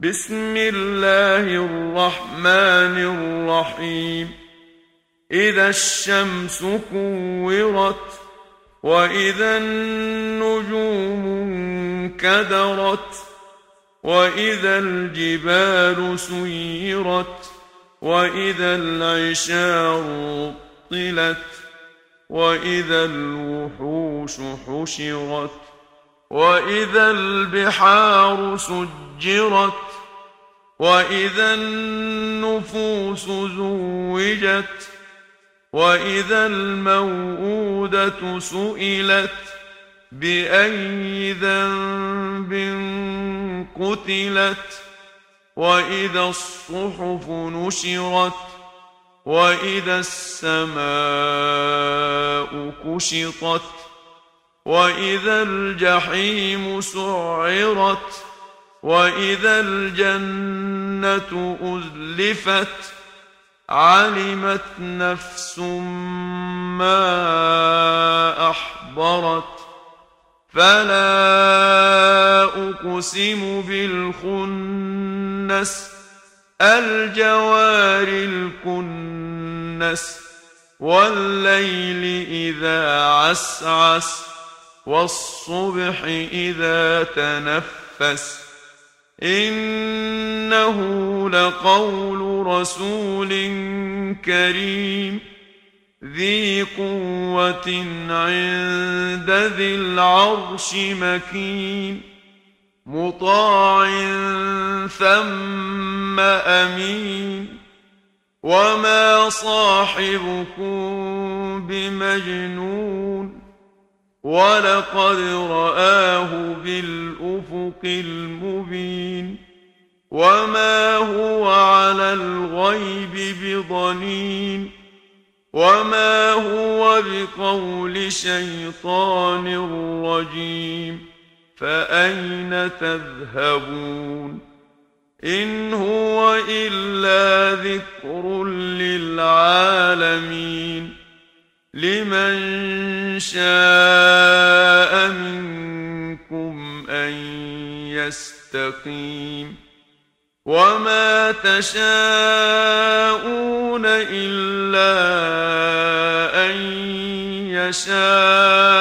بسم الله الرحمن الرحيم. إذا الشمس كورت وإذا النجوم انكدرت وإذا الجبال سيرت وإذا العشار عطلت وإذا الوحوش حشرت وإذا البحار سجرت وإذا النفوس زوجت وإذا الموءودة سئلت بأي ذنب قتلت وإذا الصحف نشرت وإذا السماء كشطت وإذا الجحيم سعرت وإذا الجنة أزلفت علمت نفس ما أحضرت فلا أقسم بالخنس الجوار الكنس والليل إذا عسعس والصبح إذا تنفس إنه لقول رسول كريم ذي قوة عند ذي العرش مكين مطاع ثم أمين وما صاحبكم بمجنون ولقد رآه بالأفق المبين وما هو على الغيب بضنين وما هو بقول شيطان رجيم فأين تذهبون إن هو إلا ذكر للعالمين لمن شاء منكم أن يستقيم وما تشاءون إلا أن يشاء